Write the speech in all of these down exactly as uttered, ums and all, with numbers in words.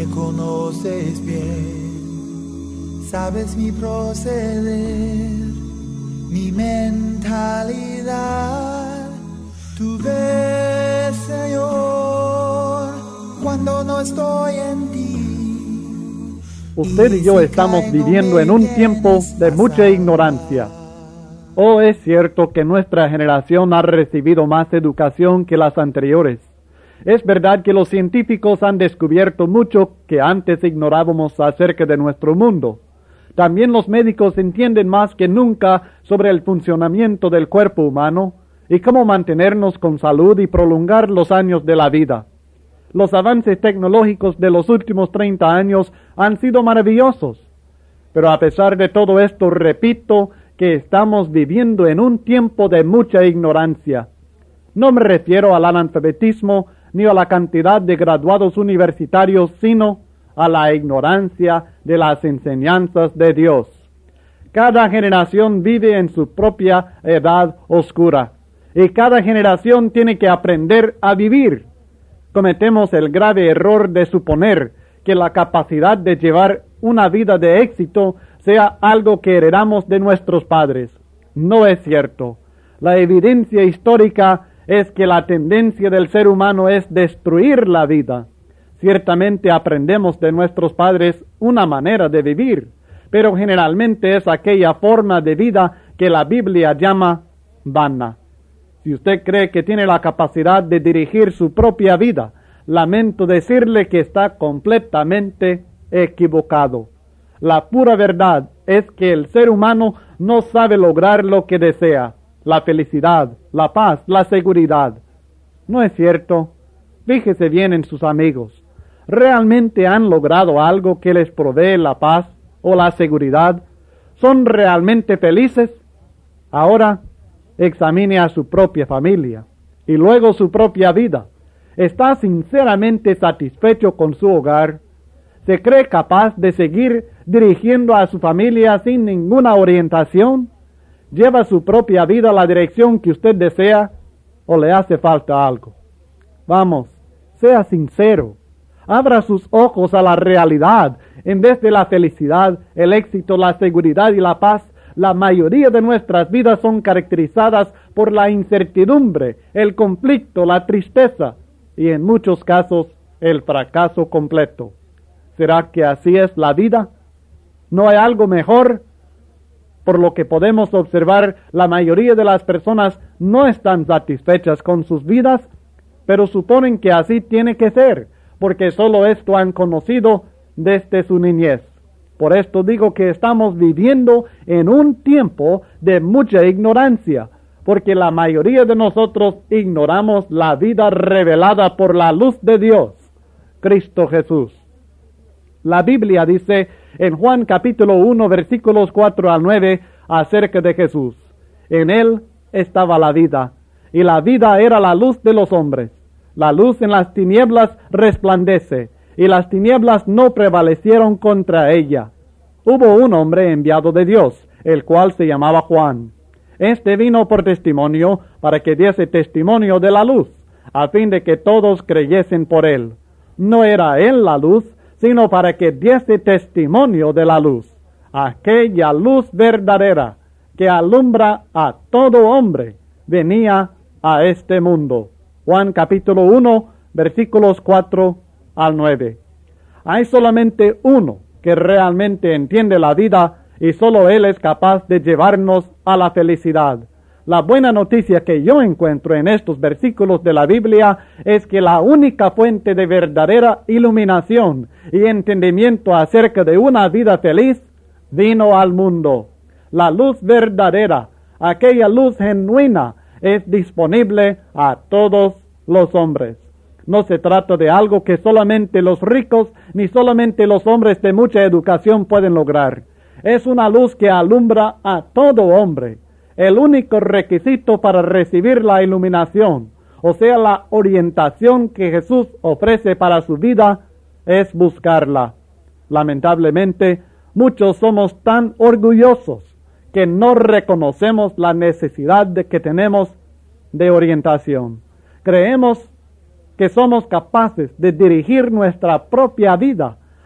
conoces bien, sabes mi proceder, mi mentalidad. Tú ves, Señor, cuando no estoy en ti. Usted y yo estamos viviendo en un tiempo de mucha ignorancia. Oh, es cierto que nuestra generación ha recibido más educación que las anteriores. Es verdad que los científicos han descubierto mucho que antes ignorábamos acerca de nuestro mundo. También los médicos entienden más que nunca sobre el funcionamiento del cuerpo humano y cómo mantenernos con salud y prolongar los años de la vida. Los avances tecnológicos de los últimos treinta años han sido maravillosos. Pero a pesar de todo esto, repito que estamos viviendo en un tiempo de mucha ignorancia. No me refiero al analfabetismo ni a la cantidad de graduados universitarios, sino a la ignorancia de las enseñanzas de Dios. Cada generación vive en su propia edad oscura, y cada generación tiene que aprender a vivir. Cometemos el grave error de suponer que la capacidad de llevar una vida de éxito sea algo que heredamos de nuestros padres. No es cierto. La evidencia histórica es que la tendencia del ser humano es destruir la vida. Ciertamente aprendemos de nuestros padres una manera de vivir, pero generalmente es aquella forma de vida que la Biblia llama vana. Si usted cree que tiene la capacidad de dirigir su propia vida, lamento decirle que está completamente equivocado. La pura verdad es que el ser humano no sabe lograr lo que desea, la felicidad, la paz, la seguridad. ¿No es cierto? Fíjese bien en sus amigos. ¿Realmente han logrado algo que les provee la paz o la seguridad? ¿Son realmente felices? Ahora, examine a su propia familia y luego su propia vida. ¿Está sinceramente satisfecho con su hogar? ¿Se cree capaz de seguir dirigiendo a su familia sin ninguna orientación? ¿Lleva su propia vida a la dirección que usted desea o le hace falta algo? Vamos, sea sincero. Abra sus ojos a la realidad. En vez de la felicidad, el éxito, la seguridad y la paz, la mayoría de nuestras vidas son caracterizadas por la incertidumbre, el conflicto, la tristeza y en muchos casos el fracaso completo. ¿Será que así es la vida? ¿No hay algo mejor? Por lo que podemos observar, la mayoría de las personas no están satisfechas con sus vidas, pero suponen que así tiene que ser, porque solo esto han conocido desde su niñez. Por esto digo que estamos viviendo en un tiempo de mucha ignorancia, porque la mayoría de nosotros ignoramos la vida revelada por la luz de Dios, Cristo Jesús. La Biblia dice en Juan capítulo uno, versículos cuatro al nueve, acerca de Jesús: en él estaba la vida, y la vida era la luz de los hombres. La luz en las tinieblas resplandece, y las tinieblas no prevalecieron contra ella. Hubo un hombre enviado de Dios, el cual se llamaba Juan. Este vino por testimonio, para que diese testimonio de la luz, a fin de que todos creyesen por él. No era él la luz, sino para que diese testimonio de la luz, aquella luz verdadera que alumbra a todo hombre, venía a este mundo. Juan capítulo uno, versículos cuatro al nueve. Hay solamente uno que realmente entiende la vida y solo él es capaz de llevarnos a la felicidad. La buena noticia que yo encuentro en estos versículos de la Biblia es que la única fuente de verdadera iluminación y entendimiento acerca de una vida feliz vino al mundo. La luz verdadera, aquella luz genuina, es disponible a todos los hombres. No se trata de algo que solamente los ricos ni solamente los hombres de mucha educación pueden lograr. Es una luz que alumbra a todo hombre. El único requisito para recibir la iluminación, o sea, la orientación que Jesús ofrece para su vida, es buscarla. Lamentablemente, muchos somos tan orgullosos que no reconocemos la necesidad de que tenemos de orientación. Creemos que somos capaces de dirigir nuestra propia vida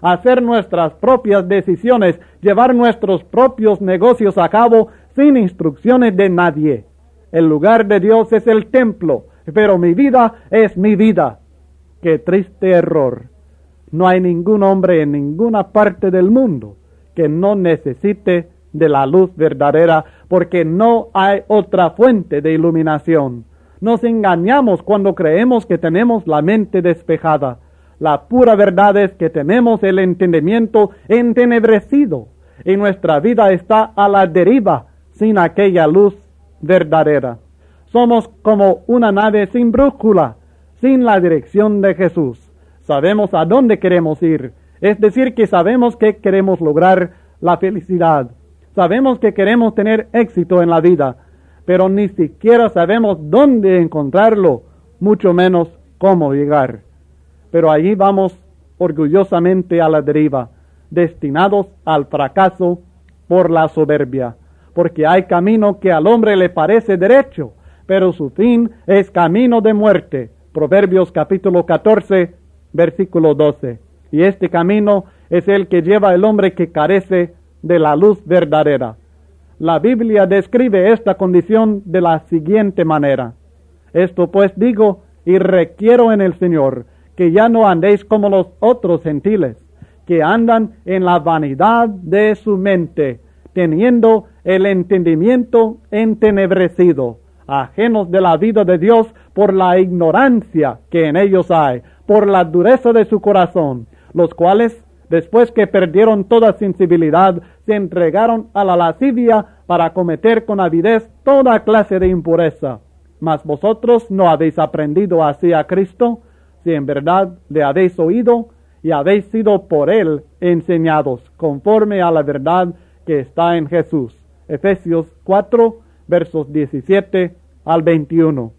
hacer nuestras propias decisiones, llevar nuestros propios negocios a cabo sin instrucciones de nadie. El lugar de Dios es el templo, pero mi vida es mi vida. ¡Qué triste error! No hay ningún hombre en ninguna parte del mundo que no necesite de la luz verdadera, porque no hay otra fuente de iluminación. Nos engañamos cuando creemos que tenemos la mente despejada. La pura verdad es que tenemos el entendimiento entenebrecido y nuestra vida está a la deriva sin aquella luz verdadera. Somos como una nave sin brújula, sin la dirección de Jesús. Sabemos a dónde queremos ir, es decir, que sabemos que queremos lograr la felicidad. Sabemos que queremos tener éxito en la vida, pero ni siquiera sabemos dónde encontrarlo, mucho menos cómo llegar. Pero allí vamos orgullosamente a la deriva, destinados al fracaso por la soberbia, porque hay camino que al hombre le parece derecho, pero su fin es camino de muerte. Proverbios capítulo catorce, versículo doce. Y este camino es el que lleva el hombre que carece de la luz verdadera. La Biblia describe esta condición de la siguiente manera: esto pues digo y requiero en el Señor, que ya no andéis como los otros gentiles, que andan en la vanidad de su mente, teniendo el entendimiento entenebrecido, ajenos de la vida de Dios por la ignorancia que en ellos hay, por la dureza de su corazón, los cuales, después que perdieron toda sensibilidad, se entregaron a la lascivia para cometer con avidez toda clase de impureza. Mas vosotros no habéis aprendido así a Cristo, si en verdad le habéis oído y habéis sido por él enseñados, conforme a la verdad que está en Jesús. Efesios cuatro, versos diecisiete al veintiuno.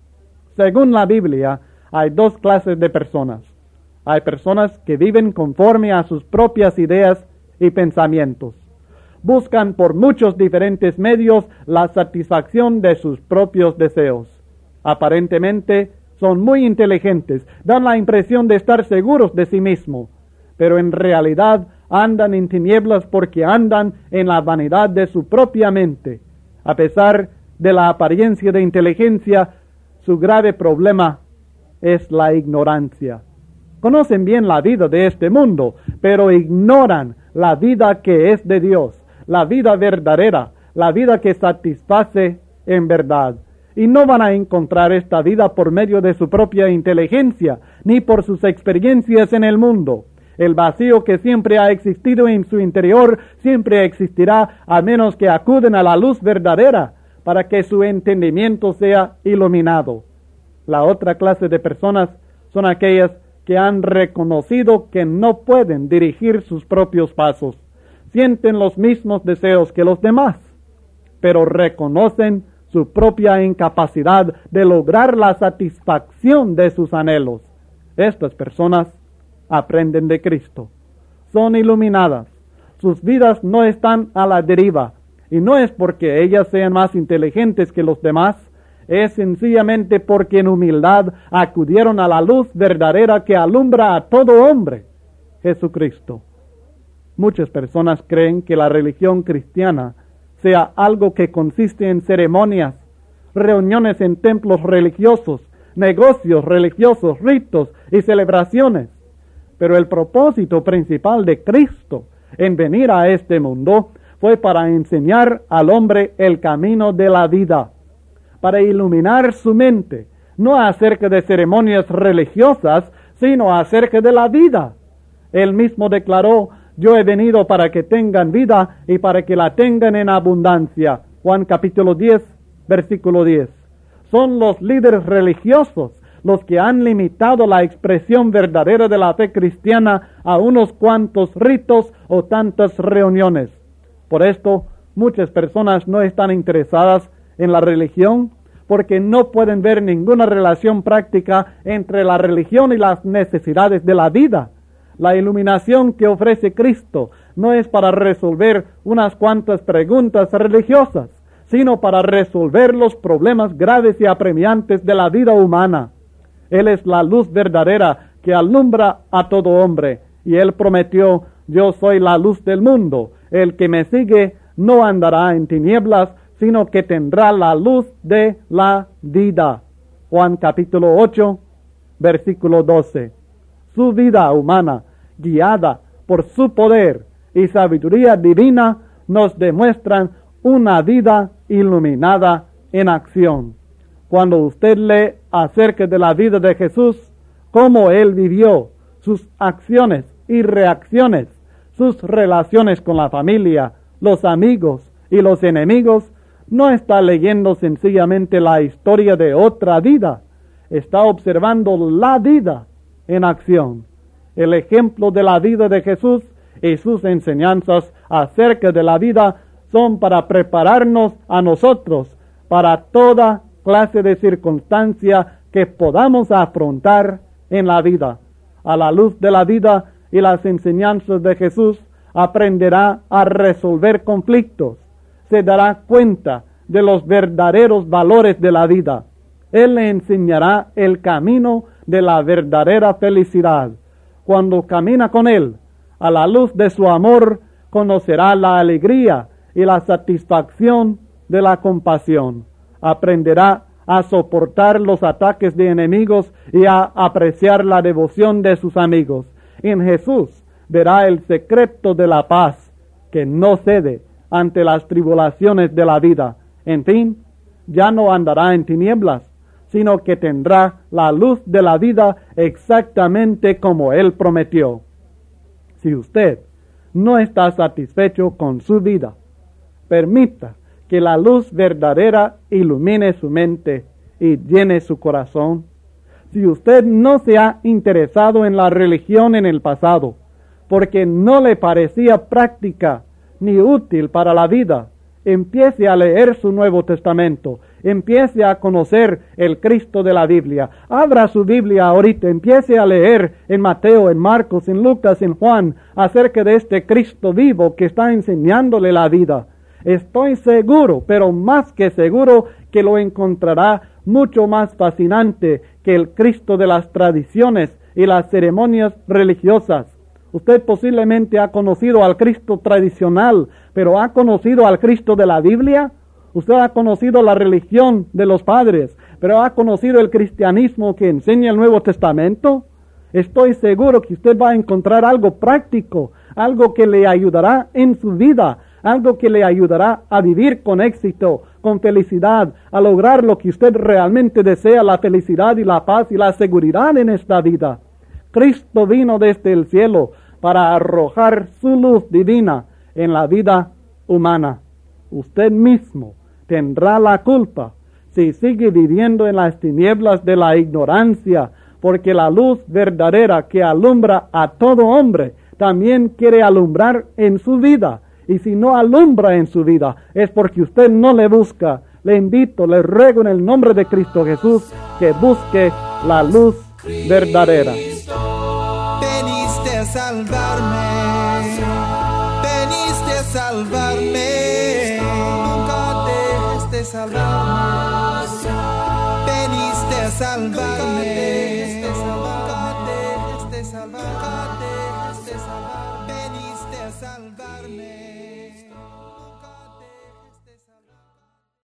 Según la Biblia, hay dos clases de personas. Hay personas que viven conforme a sus propias ideas y pensamientos. Buscan por muchos diferentes medios la satisfacción de sus propios deseos. Aparentemente son muy inteligentes, dan la impresión de estar seguros de sí mismos, pero en realidad andan en tinieblas porque andan en la vanidad de su propia mente. A pesar de la apariencia de inteligencia, su grave problema es la ignorancia. Conocen bien la vida de este mundo, pero ignoran la vida que es de Dios, la vida verdadera, la vida que satisface en verdad. Y no van a encontrar esta vida por medio de su propia inteligencia, ni por sus experiencias en el mundo. El vacío que siempre ha existido en su interior siempre existirá a menos que acuden a la luz verdadera para que su entendimiento sea iluminado. La otra clase de personas son aquellas que han reconocido que no pueden dirigir sus propios pasos. Sienten los mismos deseos que los demás, pero reconocen su propia incapacidad de lograr la satisfacción de sus anhelos. Estas personas aprenden de Cristo, son iluminadas, sus vidas no están a la deriva, y no es porque ellas sean más inteligentes que los demás, es sencillamente porque en humildad acudieron a la luz verdadera que alumbra a todo hombre, Jesucristo. Muchas personas creen que la religión cristiana sea algo que consiste en ceremonias, reuniones en templos religiosos, negocios religiosos, ritos y celebraciones. Pero el propósito principal de Cristo en venir a este mundo fue para enseñar al hombre el camino de la vida, para iluminar su mente, no acerca de ceremonias religiosas, sino acerca de la vida. Él mismo declaró: yo he venido para que tengan vida y para que la tengan en abundancia. Juan capítulo diez, versículo diez. Son los líderes religiosos los que han limitado la expresión verdadera de la fe cristiana a unos cuantos ritos o tantas reuniones. Por esto, muchas personas no están interesadas en la religión porque no pueden ver ninguna relación práctica entre la religión y las necesidades de la vida. La iluminación que ofrece Cristo no es para resolver unas cuantas preguntas religiosas, sino para resolver los problemas graves y apremiantes de la vida humana. Él es la luz verdadera que alumbra a todo hombre Y Él prometió, yo soy la luz del mundo. El que me sigue no andará en tinieblas, sino que tendrá la luz de la vida. Juan capítulo ocho, versículo doce. Su vida humana, guiada por su poder y sabiduría divina, nos demuestran una vida iluminada en acción. Cuando usted lee acerca de la vida de Jesús, cómo Él vivió, sus acciones y reacciones, sus relaciones con la familia, los amigos y los enemigos, no está leyendo sencillamente la historia de otra vida, está observando la vida en acción. El ejemplo de la vida de Jesús y sus enseñanzas acerca de la vida son para prepararnos a nosotros para toda clase de circunstancia que podamos afrontar en la vida. A la luz de la vida y las enseñanzas de Jesús, aprenderá a resolver conflictos, se dará cuenta de los verdaderos valores de la vida. Él le enseñará el camino de la verdadera felicidad. Cuando camina con Él, a la luz de su amor, conocerá la alegría y la satisfacción de la compasión. Aprenderá a soportar los ataques de enemigos y a apreciar la devoción de sus amigos. En Jesús verá el secreto de la paz, que no cede ante las tribulaciones de la vida. En fin, ya no andará en tinieblas, sino que tendrá la luz de la vida exactamente como Él prometió. Si usted no está satisfecho con su vida, permita que la luz verdadera ilumine su mente y llene su corazón. Si usted no se ha interesado en la religión en el pasado, porque no le parecía práctica ni útil para la vida, empiece a leer su Nuevo Testamento, empiece a conocer el Cristo de la Biblia. Abra su Biblia ahorita, empiece a leer en Mateo, en Marcos, en Lucas, en Juan, acerca de este Cristo vivo que está enseñándole la vida. Estoy seguro, pero más que seguro, que lo encontrará mucho más fascinante que el Cristo de las tradiciones y las ceremonias religiosas. Usted posiblemente ha conocido al Cristo tradicional, pero ¿ha conocido al Cristo de la Biblia? Usted ha conocido la religión de los padres, pero ¿ha conocido el cristianismo que enseña el Nuevo Testamento? Estoy seguro que usted va a encontrar algo práctico, algo que le ayudará en su vida, algo que le ayudará a vivir con éxito, con felicidad, a lograr lo que usted realmente desea, la felicidad y la paz y la seguridad en esta vida. Cristo vino desde el cielo para arrojar su luz divina en la vida humana. Usted mismo tendrá la culpa si sigue viviendo en las tinieblas de la ignorancia, porque la luz verdadera que alumbra a todo hombre también quiere alumbrar en su vida. Y si no alumbra en su vida, es porque usted no le busca. Le invito, le ruego en el nombre de Cristo Jesús que busque la luz verdadera. Veniste a salvarme, veniste a salvarme, nunca dejes de salvarme, veniste a salvarme, nunca dejes de salvarme, veniste a salvarme.